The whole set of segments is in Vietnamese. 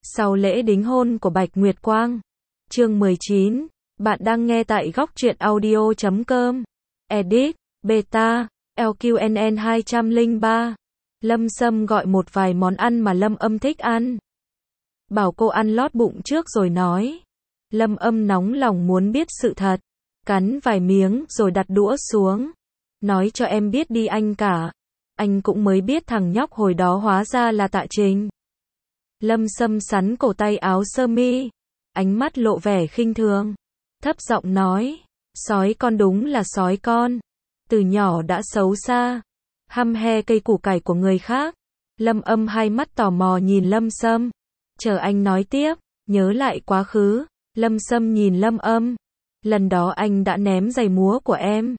Sau lễ đính hôn của Bạch Nguyệt Quang. Chương 19. Bạn đang nghe tại góc truyện audio.com. Edit, Beta, LQNN 203. Lâm Sâm gọi một vài món ăn mà Lâm Âm thích ăn. Bảo cô ăn lót bụng trước rồi nói. Lâm Âm nóng lòng muốn biết sự thật. Cắn vài miếng rồi đặt đũa xuống. Nói cho em biết đi anh cả. Anh cũng mới biết thằng nhóc hồi đó hóa ra là Tạ Trình. Lâm Sâm sắn cổ tay áo sơ mi. Ánh mắt lộ vẻ khinh thường. Thấp giọng nói. Sói con đúng là sói con. Từ nhỏ đã xấu xa. Hăm he cây củ cải của người khác. Lâm Âm hai mắt tò mò nhìn Lâm Sâm. Chờ anh nói tiếp. Nhớ lại quá khứ. Lâm Sâm nhìn Lâm Âm. Lần đó anh đã ném giày múa của em.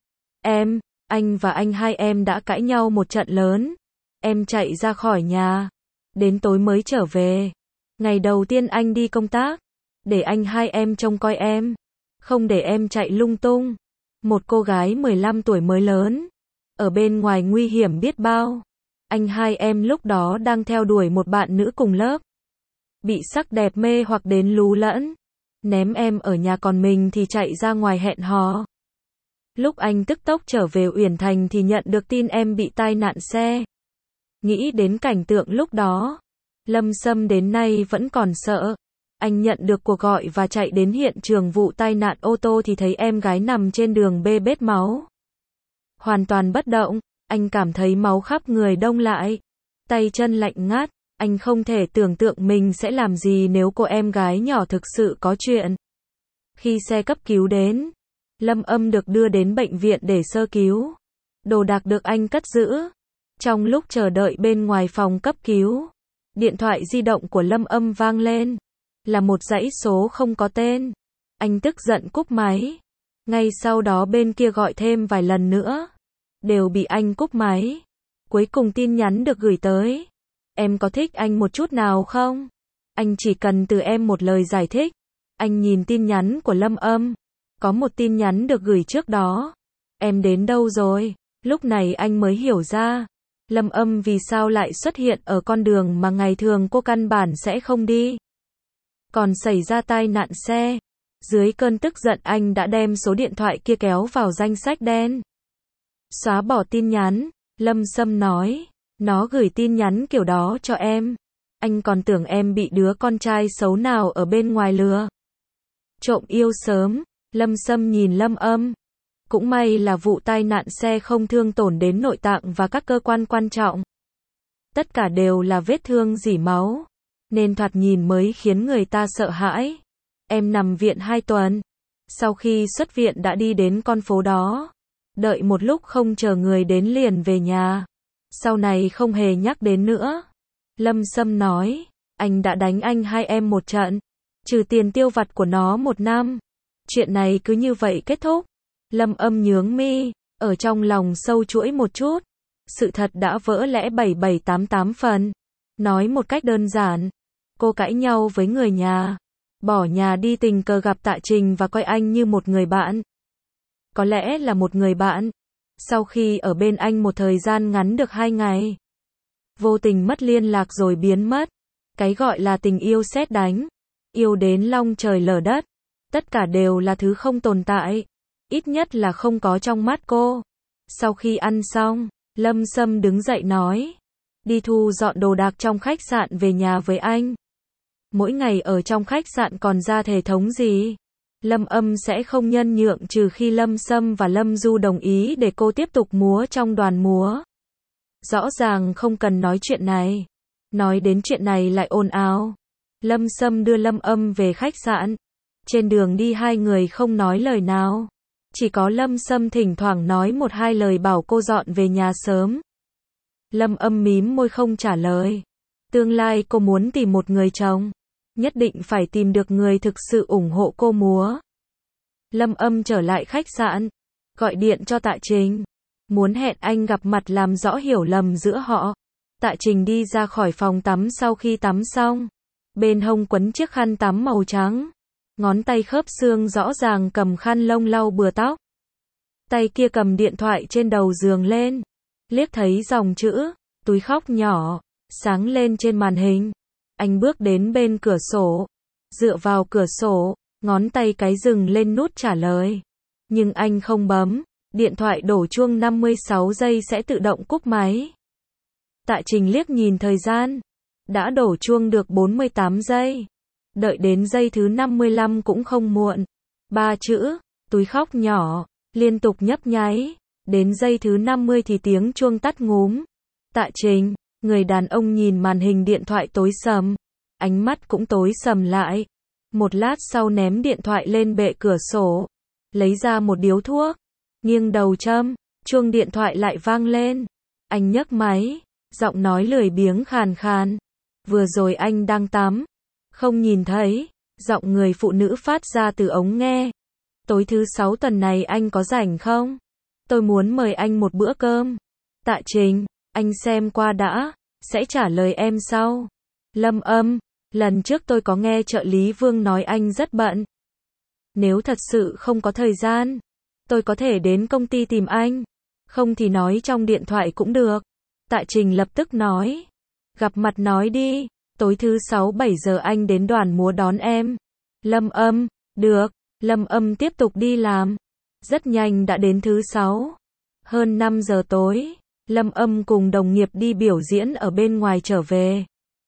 Anh và anh hai em đã cãi nhau một trận lớn. Em chạy ra khỏi nhà. Đến tối mới trở về. Ngày đầu tiên anh đi công tác. Để anh hai em trông coi em. Không để em chạy lung tung. Một cô gái 15 tuổi mới lớn. Ở bên ngoài nguy hiểm biết bao. Anh hai em lúc đó đang theo đuổi một bạn nữ cùng lớp. Bị sắc đẹp mê hoặc đến lú lẫn. Ném em ở nhà còn mình thì chạy ra ngoài hẹn hò. Lúc anh tức tốc trở về Uyển Thành thì nhận được tin em bị tai nạn xe. Nghĩ đến cảnh tượng lúc đó. Lâm Sâm đến nay vẫn còn sợ. Anh nhận được cuộc gọi và chạy đến hiện trường vụ tai nạn ô tô thì thấy em gái nằm trên đường bê bết máu. Hoàn toàn bất động, anh cảm thấy máu khắp người đông lại. Tay chân lạnh ngắt, anh không thể tưởng tượng mình sẽ làm gì nếu cô em gái nhỏ thực sự có chuyện. Khi xe cấp cứu đến, Lâm Âm được đưa đến bệnh viện để sơ cứu. Đồ đạc được anh cất giữ. Trong lúc chờ đợi bên ngoài phòng cấp cứu, điện thoại di động của Lâm Âm vang lên. Là một dãy số không có tên. Anh tức giận cúp máy. Ngay sau đó bên kia gọi thêm vài lần nữa. Đều bị anh cúp máy. Cuối cùng tin nhắn được gửi tới. Em có thích anh một chút nào không? Anh chỉ cần từ em một lời giải thích. Anh nhìn tin nhắn của Lâm Âm. Có một tin nhắn được gửi trước đó. Em đến đâu rồi? Lúc này anh mới hiểu ra. Lâm Âm vì sao lại xuất hiện ở con đường mà ngày thường cô căn bản sẽ không đi. Còn xảy ra tai nạn xe. Dưới cơn tức giận anh đã đem số điện thoại kia kéo vào danh sách đen. Xóa bỏ tin nhắn. Lâm Sâm nói. Nó gửi tin nhắn kiểu đó cho em. Anh còn tưởng em bị đứa con trai xấu nào ở bên ngoài lừa. Trộm yêu sớm. Lâm Sâm nhìn Lâm Âm. Cũng may là vụ tai nạn xe không thương tổn đến nội tạng và các cơ quan quan trọng. Tất cả đều là vết thương rỉ máu. Nên thoạt nhìn mới khiến người ta sợ hãi. Em nằm viện 2 tuần. Sau khi xuất viện đã đi đến con phố đó. Đợi một lúc không chờ người đến liền về nhà. Sau này không hề nhắc đến nữa. Lâm Sâm nói. Anh đã đánh anh hai em một trận. Trừ tiền tiêu vặt của nó 1 năm. Chuyện này cứ như vậy kết thúc. Lâm Âm nhướng mi. Ở trong lòng sâu chuỗi một chút. Sự thật đã vỡ lẽ 7788 phần. Nói một cách đơn giản. Cô cãi nhau với người nhà. Bỏ nhà đi tình cờ gặp Tạ Trình và coi anh như một người bạn. Có lẽ là một người bạn. Sau khi ở bên anh một thời gian ngắn được 2 ngày. Vô tình mất liên lạc rồi biến mất. Cái gọi là tình yêu sét đánh. Yêu đến long trời lở đất. Tất cả đều là thứ không tồn tại. Ít nhất là không có trong mắt cô. Sau khi ăn xong, Lâm Sâm đứng dậy nói. Đi thu dọn đồ đạc trong khách sạn về nhà với anh. Mỗi ngày ở trong khách sạn còn ra thể thống gì? Lâm Âm sẽ không nhân nhượng trừ khi Lâm Sâm và Lâm Du đồng ý để cô tiếp tục múa trong đoàn múa. Rõ ràng không cần nói chuyện này. Nói đến chuyện này lại ồn ào. Lâm Sâm đưa Lâm Âm về khách sạn. Trên đường đi hai người không nói lời nào. Chỉ có Lâm Sâm thỉnh thoảng nói 1-2 lời bảo cô dọn về nhà sớm. Lâm Âm mím môi không trả lời. Tương lai cô muốn tìm một người chồng. Nhất định phải tìm được người thực sự ủng hộ cô múa. Lâm Âm trở lại khách sạn. Gọi điện cho Tạ Trình. Muốn hẹn anh gặp mặt làm rõ hiểu lầm giữa họ. Tạ Trình đi ra khỏi phòng tắm sau khi tắm xong. Bên hông quấn chiếc khăn tắm màu trắng. Ngón tay khớp xương rõ ràng cầm khăn lông lau bừa tóc. Tay kia cầm điện thoại trên đầu giường lên. Liếc thấy dòng chữ, túi khóc nhỏ, sáng lên trên màn hình. Anh bước đến bên cửa sổ, dựa vào cửa sổ, ngón tay cái dừng lên nút trả lời. Nhưng anh không bấm, điện thoại đổ chuông 56 giây sẽ tự động cúp máy. Tạ Trình liếc nhìn thời gian, đã đổ chuông được 48 giây. Đợi đến giây thứ 55 cũng không muộn. 3 chữ, túi khóc nhỏ, liên tục nhấp nháy. Đến giây thứ 50 thì tiếng chuông tắt ngúm. Tạ Trình, người đàn ông nhìn màn hình điện thoại tối sầm. Ánh mắt cũng tối sầm lại. Một lát sau ném điện thoại lên bệ cửa sổ. Lấy ra một điếu thuốc. Nghiêng đầu châm, chuông điện thoại lại vang lên. Anh nhấc máy, giọng nói lười biếng khàn khàn. Vừa rồi anh đang tắm. Không nhìn thấy. Giọng người phụ nữ phát ra từ ống nghe. Tối thứ 6 tuần này anh có rảnh không? Tôi muốn mời anh một bữa cơm. Tạ Trình, anh xem qua đã, sẽ trả lời em sau. Lâm Âm, lần trước tôi có nghe trợ lý Vương nói anh rất bận. Nếu thật sự không có thời gian, tôi có thể đến công ty tìm anh. Không thì nói trong điện thoại cũng được. Tạ Trình lập tức nói. Gặp mặt nói đi, tối thứ 6-7 giờ anh đến đoàn múa đón em. Lâm Âm, được. Lâm Âm tiếp tục đi làm. Rất nhanh đã đến thứ 6. Hơn 5 giờ tối, Lâm Âm cùng đồng nghiệp đi biểu diễn ở bên ngoài trở về.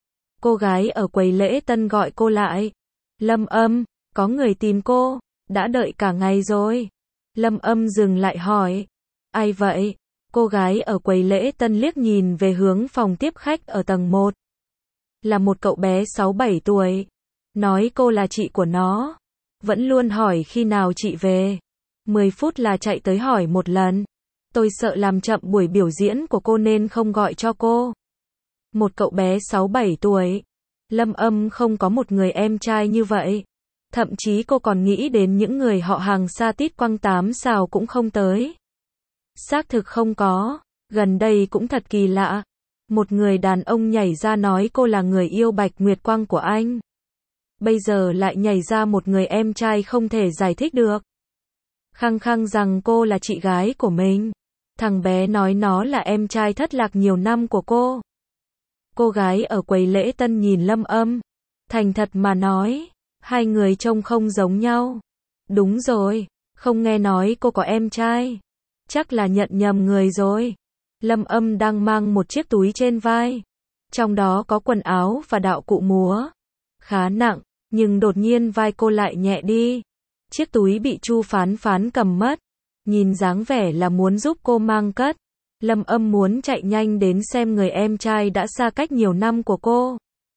Cô gái ở quầy lễ tân gọi cô lại. Lâm Âm, có người tìm cô, đã đợi cả ngày rồi. Lâm Âm dừng lại hỏi. Ai vậy? Cô gái ở quầy lễ tân liếc nhìn về hướng phòng tiếp khách ở tầng 1. Là một cậu bé 6-7 tuổi. Nói cô là chị của nó. Vẫn luôn hỏi khi nào chị về. 10 phút là chạy tới hỏi một lần. Tôi sợ làm chậm buổi biểu diễn của cô nên không gọi cho cô. Một cậu bé 6-7 tuổi. Lâm Âm không có một người em trai như vậy. Thậm chí cô còn nghĩ đến những người họ hàng xa tít quăng 8 xào cũng không tới. Xác thực không có. Gần đây cũng thật kỳ lạ. Một người đàn ông nhảy ra nói cô là người yêu Bạch Nguyệt Quang của anh. Bây giờ lại nhảy ra một người em trai không thể giải thích được. Khăng khăng rằng cô là chị gái của mình. Thằng bé nói nó là em trai thất lạc nhiều năm của cô. Cô gái ở quầy lễ tân nhìn Lâm Âm. Thành thật mà nói, hai người trông không giống nhau. Đúng rồi, không nghe nói cô có em trai. Chắc là nhận nhầm người rồi. Lâm Âm đang mang một chiếc túi trên vai. Trong đó có quần áo và đạo cụ múa. Khá nặng, nhưng đột nhiên vai cô lại nhẹ đi. Chiếc túi bị Chu Phán Phán cầm mất. Nhìn dáng vẻ là muốn giúp cô mang cất. Lâm Âm muốn chạy nhanh đến xem người em trai đã xa cách nhiều năm của cô.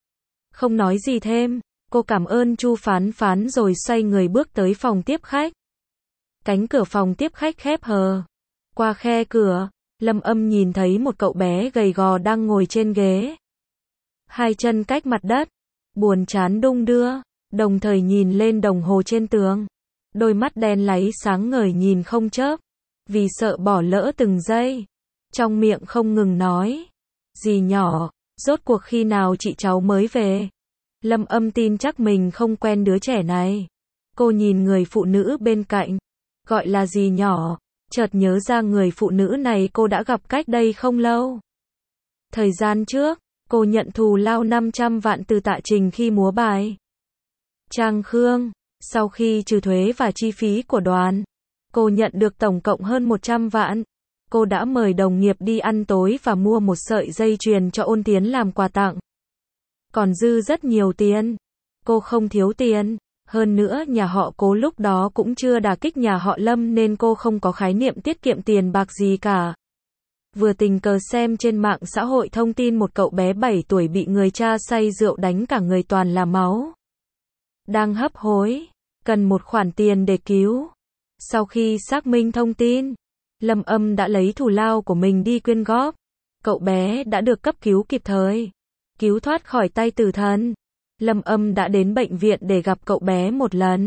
Không nói gì thêm, cô cảm ơn Chu Phán Phán rồi xoay người bước tới phòng tiếp khách. Cánh cửa phòng tiếp khách khép hờ. Qua khe cửa, Lâm Âm nhìn thấy một cậu bé gầy gò đang ngồi trên ghế. Hai chân cách mặt đất, buồn chán đung đưa, đồng thời nhìn lên đồng hồ trên tường. Đôi mắt đen láy sáng ngời nhìn không chớp, vì sợ bỏ lỡ từng giây. Trong miệng không ngừng nói. Dì nhỏ, rốt cuộc khi nào chị cháu mới về? Lâm Âm tin chắc mình không quen đứa trẻ này. Cô nhìn người phụ nữ bên cạnh. Gọi là dì nhỏ. Chợt nhớ ra người phụ nữ này cô đã gặp cách đây không lâu. Thời gian trước, cô nhận thù lao 500 vạn từ Tạ Trình khi múa bài Trang Khương. Sau khi trừ thuế và chi phí của đoàn, cô nhận được tổng cộng hơn 100 vạn. Cô đã mời đồng nghiệp đi ăn tối và mua một sợi dây chuyền cho Ôn Tiến làm quà tặng. Còn dư rất nhiều tiền. Cô không thiếu tiền. Hơn nữa nhà họ Cố lúc đó cũng chưa đả kích nhà họ Lâm nên cô không có khái niệm tiết kiệm tiền bạc gì cả. Vừa tình cờ xem trên mạng xã hội thông tin một cậu bé 7 tuổi bị người cha say rượu đánh cả người toàn là máu. Đang hấp hối, cần một khoản tiền để cứu. Sau khi xác minh thông tin, Lâm Âm đã lấy thù lao của mình đi quyên góp. Cậu bé đã được cấp cứu kịp thời, cứu thoát khỏi tay tử thần. Lâm Âm đã đến bệnh viện để gặp cậu bé một lần.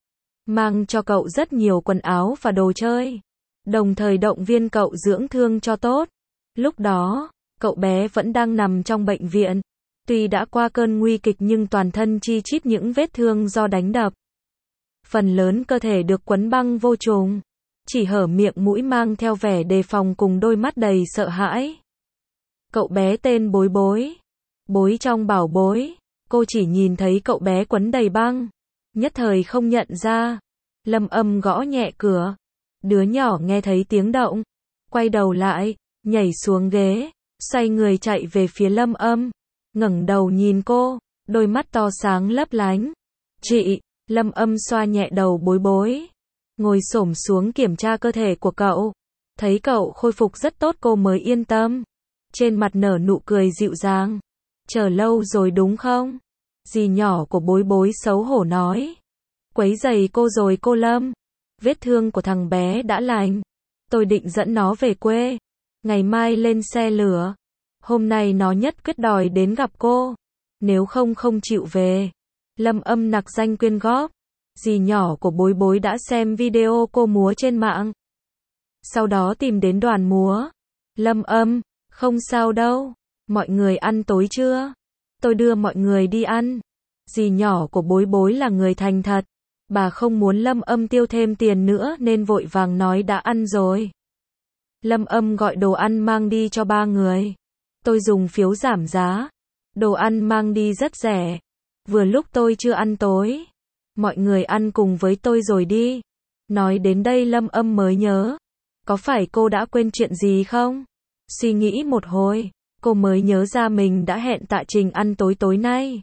Mang cho cậu rất nhiều quần áo và đồ chơi. Đồng thời động viên cậu dưỡng thương cho tốt. Lúc đó, cậu bé vẫn đang nằm trong bệnh viện. Tuy đã qua cơn nguy kịch nhưng toàn thân chi chít những vết thương do đánh đập. Phần lớn cơ thể được quấn băng vô trùng. Chỉ hở miệng mũi mang theo vẻ đề phòng cùng đôi mắt đầy sợ hãi. Cậu bé tên Bối Bối. Bối trong bảo bối. Cô chỉ nhìn thấy cậu bé quấn đầy băng, nhất thời không nhận ra. Lâm Âm gõ nhẹ cửa. Đứa nhỏ nghe thấy tiếng động, quay đầu lại, nhảy xuống ghế, xoay người chạy về phía Lâm Âm, ngẩng đầu nhìn cô, đôi mắt to sáng lấp lánh. Chị, Lâm Âm xoa nhẹ đầu Bối Bối, ngồi xổm xuống kiểm tra cơ thể của cậu. Thấy cậu khôi phục rất tốt cô mới yên tâm. Trên mặt nở nụ cười dịu dàng. Chờ lâu rồi đúng không? Dì nhỏ của Bối Bối xấu hổ nói. Quấy rầy cô rồi cô Lâm. Vết thương của thằng bé đã lành. Tôi định dẫn nó về quê. Ngày mai lên xe lửa. Hôm nay nó nhất quyết đòi đến gặp cô. Nếu không không chịu về. Lâm Âm nặc danh quyên góp. Dì nhỏ của Bối Bối đã xem video cô múa trên mạng. Sau đó tìm đến đoàn múa. Lâm Âm, không sao đâu. Mọi người ăn tối chưa? Tôi đưa mọi người đi ăn. Dì nhỏ của Bối Bối là người thành thật. Bà không muốn Lâm Âm tiêu thêm tiền nữa nên vội vàng nói đã ăn rồi. Lâm Âm gọi đồ ăn mang đi cho 3 người. Tôi dùng phiếu giảm giá. Đồ ăn mang đi rất rẻ. Vừa lúc tôi chưa ăn tối. Mọi người ăn cùng với tôi rồi đi. Nói đến đây Lâm Âm mới nhớ. Có phải cô đã quên chuyện gì không? Suy nghĩ một hồi, cô mới nhớ ra mình đã hẹn Tạ Trình ăn tối tối nay.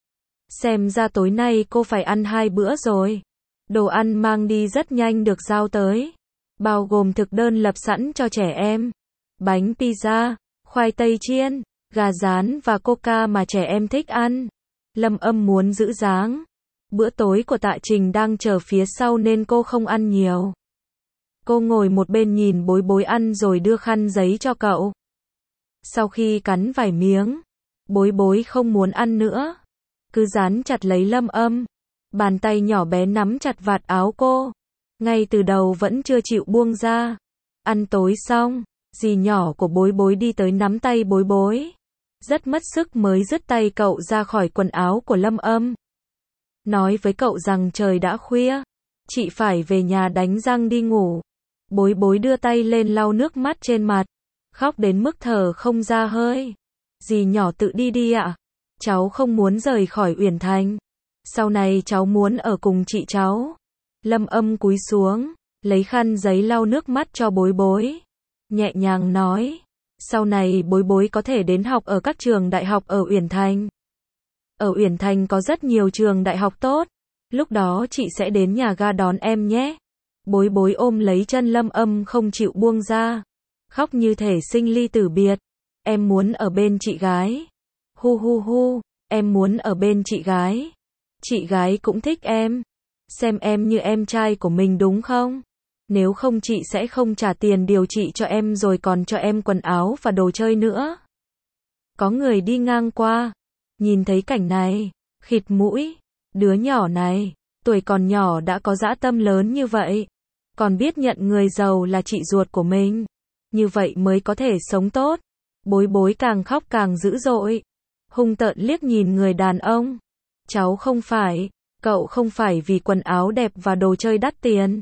Xem ra tối nay cô phải ăn 2 bữa rồi. Đồ ăn mang đi rất nhanh được giao tới. Bao gồm thực đơn lập sẵn cho trẻ em. Bánh pizza, khoai tây chiên, gà rán và coca mà trẻ em thích ăn. Lâm Âm muốn giữ dáng. Bữa tối của Tạ Trình đang chờ phía sau nên cô không ăn nhiều. Cô ngồi một bên nhìn Bối Bối ăn rồi đưa khăn giấy cho cậu. Sau khi cắn vài miếng, Bối Bối không muốn ăn nữa. Cứ dán chặt lấy Lâm Âm. Bàn tay nhỏ bé nắm chặt vạt áo cô. Ngay từ đầu vẫn chưa chịu buông ra. Ăn tối xong, dì nhỏ của Bối Bối đi tới nắm tay Bối Bối. Rất mất sức mới dứt tay cậu ra khỏi quần áo của Lâm Âm. Nói với cậu rằng trời đã khuya. Chị phải về nhà đánh răng đi ngủ. Bối Bối đưa tay lên lau nước mắt trên mặt. Khóc đến mức thở không ra hơi. Dì nhỏ tự đi đi ạ. Cháu không muốn rời khỏi Uyển Thành. Sau này cháu muốn ở cùng chị cháu. Lâm Âm cúi xuống, lấy khăn giấy lau nước mắt cho Bối Bối. Nhẹ nhàng nói. Sau này Bối Bối có thể đến học ở các trường đại học ở Uyển Thành. Ở Uyển Thành có rất nhiều trường đại học tốt. Lúc đó chị sẽ đến nhà ga đón em nhé. Bối Bối ôm lấy chân Lâm Âm không chịu buông ra. Khóc như thể sinh ly tử biệt. Em muốn ở bên chị gái. Hu hu hu, em muốn ở bên chị gái. Chị gái cũng thích em. Xem em như em trai của mình đúng không? Nếu không chị sẽ không trả tiền điều trị cho em rồi còn cho em quần áo và đồ chơi nữa. Có người đi ngang qua. Nhìn thấy cảnh này, khịt mũi. Đứa nhỏ này, tuổi còn nhỏ đã có dã tâm lớn như vậy. Còn biết nhận người giàu là chị ruột của mình. Như vậy mới có thể sống tốt. Bối Bối càng khóc càng dữ dội. Hung tợn liếc nhìn người đàn ông. Cháu không phải, cậu không phải vì quần áo đẹp và đồ chơi đắt tiền.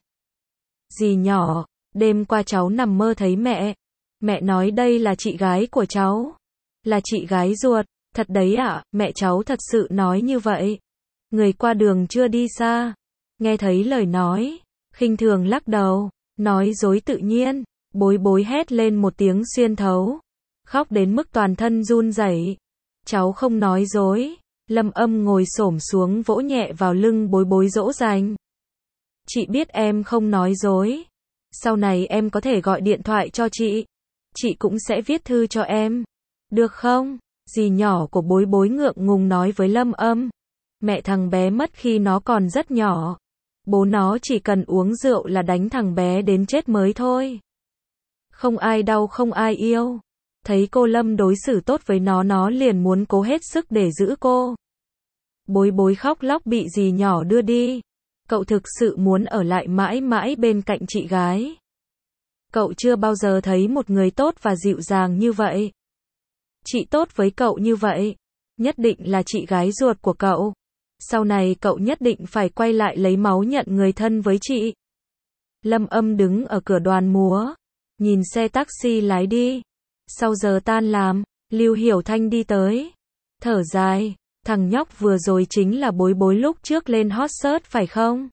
Dì nhỏ, đêm qua cháu nằm mơ thấy mẹ. Mẹ nói đây là chị gái của cháu. Là chị gái ruột, thật đấy ạ, mẹ cháu thật sự nói như vậy. Người qua đường chưa đi xa. Nghe thấy lời nói, khinh thường lắc đầu, nói dối tự nhiên. Bối Bối hét lên một tiếng xuyên thấu. Khóc đến mức toàn thân run rẩy. Cháu không nói dối. Lâm Âm ngồi xổm xuống vỗ nhẹ vào lưng Bối Bối dỗ dành. Chị biết em không nói dối. Sau này em có thể gọi điện thoại cho chị. Chị cũng sẽ viết thư cho em. Được không? Dì nhỏ của Bối Bối ngượng ngùng nói với Lâm Âm. Mẹ thằng bé mất khi nó còn rất nhỏ. Bố nó chỉ cần uống rượu là đánh thằng bé đến chết mới thôi. Không ai đau không ai yêu. Thấy cô Lâm đối xử tốt với nó liền muốn cố hết sức để giữ cô. Bối Bối khóc lóc bị dì nhỏ đưa đi. Cậu thực sự muốn ở lại mãi mãi bên cạnh chị gái. Cậu chưa bao giờ thấy một người tốt và dịu dàng như vậy. Chị tốt với cậu như vậy. Nhất định là chị gái ruột của cậu. Sau này cậu nhất định phải quay lại lấy máu nhận người thân với chị. Lâm Âm đứng ở cửa đoàn múa. Nhìn xe taxi lái đi. Sau giờ tan làm, Lưu Hiểu Thanh đi tới. Thở dài. Thằng nhóc vừa rồi chính là Bối Bối lúc trước lên hot search phải không?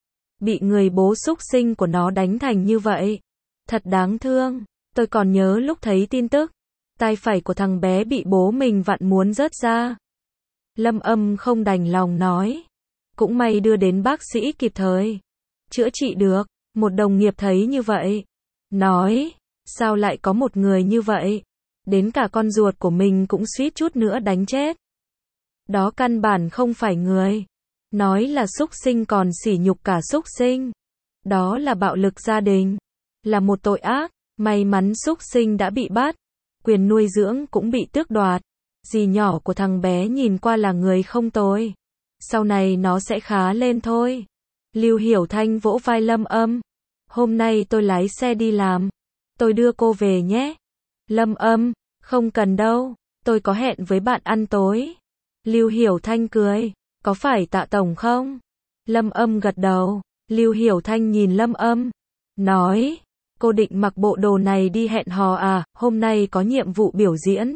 Bị người bố xúc sinh của nó đánh thành như vậy. Thật đáng thương. Tôi còn nhớ lúc thấy tin tức, tay phải của thằng bé bị bố mình vặn muốn rớt ra. Lâm Âm không đành lòng nói. Cũng may đưa đến bác sĩ kịp thời. Chữa trị được. Một đồng nghiệp thấy như vậy. Nói, sao lại có một người như vậy? Đến cả con ruột của mình cũng suýt chút nữa đánh chết. Đó căn bản không phải người. Nói là xúc sinh còn sỉ nhục cả xúc sinh. Đó là bạo lực gia đình. Là một tội ác. May mắn xúc sinh đã bị bắt. Quyền nuôi dưỡng cũng bị tước đoạt. Dì nhỏ của thằng bé nhìn qua là người không tồi. Sau này nó sẽ khá lên thôi. Lưu Hiểu Thanh vỗ vai Lâm Âm. Hôm nay tôi lái xe đi làm. Tôi đưa cô về nhé. Lâm Âm, không cần đâu. Tôi có hẹn với bạn ăn tối. Lưu Hiểu Thanh cười. Có phải Tạ Tổng không? Lâm Âm gật đầu. Lưu Hiểu Thanh nhìn Lâm Âm. Nói. Cô định mặc bộ đồ này đi hẹn hò à? Hôm nay có nhiệm vụ biểu diễn.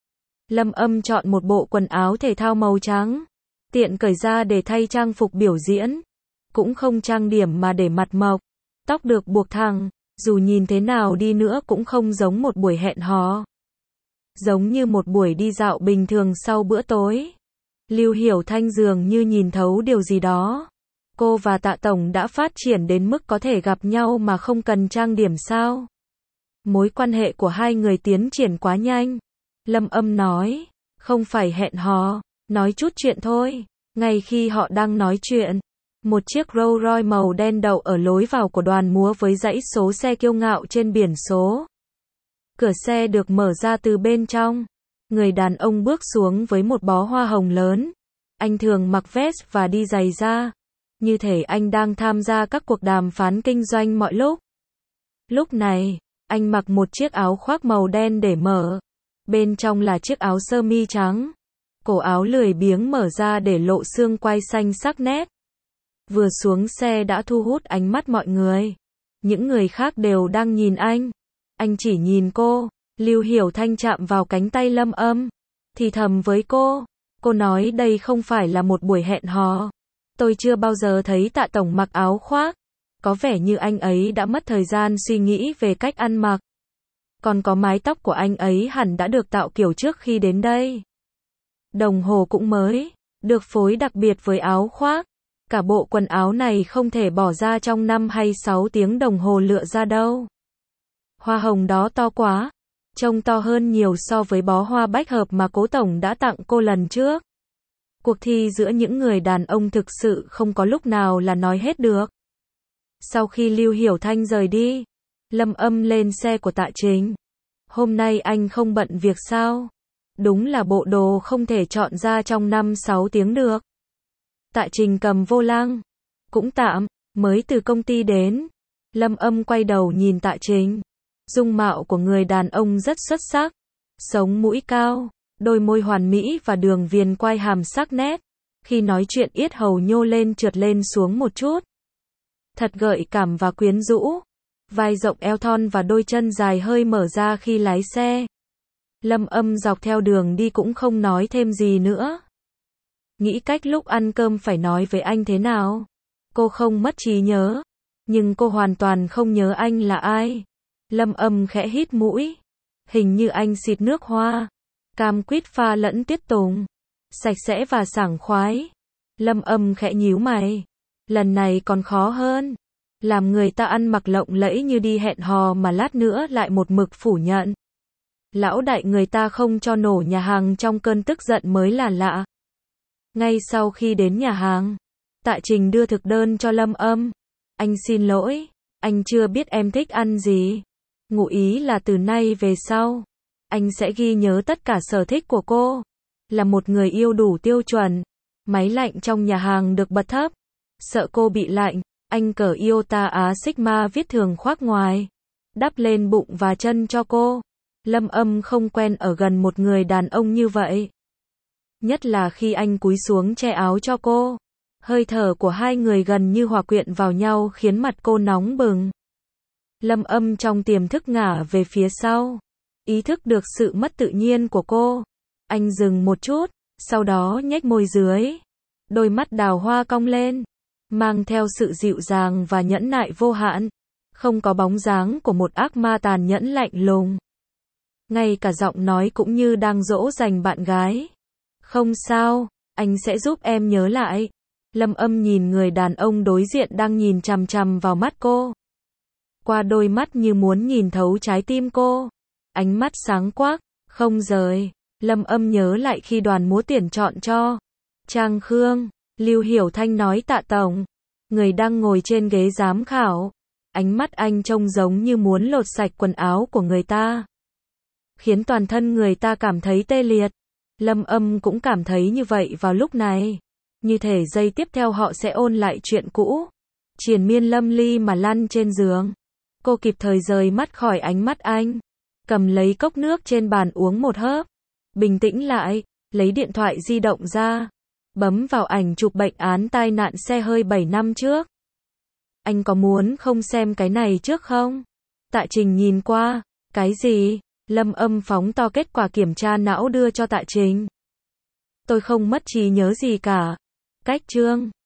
Lâm Âm chọn một bộ quần áo thể thao màu trắng. Tiện cởi ra để thay trang phục biểu diễn. Cũng không trang điểm mà để mặt mộc. Tóc được buộc thẳng. Dù nhìn thế nào đi nữa cũng không giống một buổi hẹn hò. Giống như một buổi đi dạo bình thường sau bữa tối. Lưu Hiểu Thanh dường như nhìn thấu điều gì đó. Cô và Tạ Tổng đã phát triển đến mức có thể gặp nhau mà không cần trang điểm sao? Mối quan hệ của hai người tiến triển quá nhanh. Lâm Âm nói, không phải hẹn hò, nói chút chuyện thôi. Ngay khi họ đang nói chuyện, một chiếc Rolls Royce màu đen đậu ở lối vào của đoàn múa với dãy số xe kiêu ngạo trên biển số. Cửa xe được mở ra từ bên trong. Người đàn ông bước xuống với một bó hoa hồng lớn. Anh thường mặc vest và đi giày da. Như thể anh đang tham gia các cuộc đàm phán kinh doanh mọi lúc. Lúc này, anh mặc một chiếc áo khoác màu đen để mở. Bên trong là chiếc áo sơ mi trắng. Cổ áo lười biếng mở ra để lộ xương quai xanh sắc nét. Vừa xuống xe đã thu hút ánh mắt mọi người. Những người khác đều đang nhìn anh. Anh chỉ nhìn cô. Lưu Hiểu Thanh chạm vào cánh tay Lâm Âm. Thì thầm với cô. Cô nói đây không phải là một buổi hẹn hò. Tôi chưa bao giờ thấy Tạ Tổng mặc áo khoác. Có vẻ như anh ấy đã mất thời gian suy nghĩ về cách ăn mặc. Còn có mái tóc của anh ấy hẳn đã được tạo kiểu trước khi đến đây. Đồng hồ cũng mới, được phối đặc biệt với áo khoác. Cả bộ quần áo này không thể bỏ ra trong 5 hay 6 tiếng đồng hồ lựa ra đâu. Hoa hồng đó to quá. Trông to hơn nhiều so với bó hoa bách hợp mà Cố Tổng đã tặng cô lần trước. Cuộc thi giữa những người đàn ông thực sự không có lúc nào là nói hết được. Sau khi Lưu Hiểu Thanh rời đi, Lâm Âm lên xe của Tạ Trình. Hôm nay anh không bận việc sao? Đúng là bộ đồ không thể chọn ra trong 5-6 tiếng được. Tạ Trình cầm vô lăng. Cũng tạm, mới từ công ty đến. Lâm Âm quay đầu nhìn Tạ Trình. Dung mạo của người đàn ông rất xuất sắc. Sống mũi cao, đôi môi hoàn mỹ và đường viền quai hàm sắc nét. Khi nói chuyện yết hầu nhô lên trượt lên xuống một chút. Thật gợi cảm và quyến rũ. Vai rộng eo thon và đôi chân dài hơi mở ra khi lái xe. Lâm Âm dọc theo đường đi cũng không nói thêm gì nữa. Nghĩ cách lúc ăn cơm phải nói với anh thế nào. Cô không mất trí nhớ. Nhưng cô hoàn toàn không nhớ anh là ai. Lâm Âm khẽ hít mũi. Hình như anh xịt nước hoa. Cam quýt pha lẫn tiết tùng. Sạch sẽ và sảng khoái. Lâm Âm khẽ nhíu mày. Lần này còn khó hơn. Làm người ta ăn mặc lộng lẫy như đi hẹn hò mà lát nữa lại một mực phủ nhận. Lão đại người ta không cho nổ nhà hàng trong cơn tức giận mới là lạ. Ngay sau khi đến nhà hàng, Tạ Trình đưa thực đơn cho Lâm Âm. Anh xin lỗi, anh chưa biết em thích ăn gì. Ngụ ý là từ nay về sau, anh sẽ ghi nhớ tất cả sở thích của cô. Là một người yêu đủ tiêu chuẩn. Máy lạnh trong nhà hàng được bật thấp. Sợ cô bị lạnh, anh cởi Iota Á Sigma viết thường khoác ngoài. Đắp lên bụng và chân cho cô. Lâm Âm không quen ở gần một người đàn ông như vậy. Nhất là khi anh cúi xuống che áo cho cô. Hơi thở của hai người gần như hòa quyện vào nhau khiến mặt cô nóng bừng. Lâm Âm trong tiềm thức ngả về phía sau. Ý thức được sự mất tự nhiên của cô. Anh dừng một chút, Sau đó nhếch môi dưới, đôi mắt đào hoa cong lên, mang theo sự dịu dàng và nhẫn nại vô hạn, không có bóng dáng của một ác ma tàn nhẫn lạnh lùng. Ngay cả giọng nói cũng như đang dỗ dành bạn gái. Không sao, anh sẽ giúp em nhớ lại. Lâm Âm nhìn người đàn ông đối diện đang nhìn chằm chằm vào mắt cô. Qua đôi mắt như muốn nhìn thấu trái tim cô. Ánh mắt sáng quắc, không rời. Lâm Âm nhớ lại khi đoàn múa tuyển chọn cho Trang Khương, Lưu Hiểu Thanh nói tạ tổng. Người đang ngồi trên ghế giám khảo. Ánh mắt anh trông giống như muốn lột sạch quần áo của người ta, khiến toàn thân người ta cảm thấy tê liệt. Lâm Âm cũng cảm thấy như vậy vào lúc này. Như thể giây tiếp theo họ sẽ ôn lại chuyện cũ. Triền miên lâm ly mà lăn trên giường. Cô kịp thời rời mắt khỏi ánh mắt anh. Cầm lấy cốc nước trên bàn uống một hớp. Bình tĩnh lại, lấy điện thoại di động ra. Bấm vào ảnh chụp bệnh án tai nạn xe hơi 7 năm trước. Anh có muốn không xem cái này trước không? Tạ Trình nhìn qua. Cái gì? Lâm Âm phóng to kết quả kiểm tra não đưa cho Tạ Trình. Tôi không mất trí nhớ gì cả. Cách chương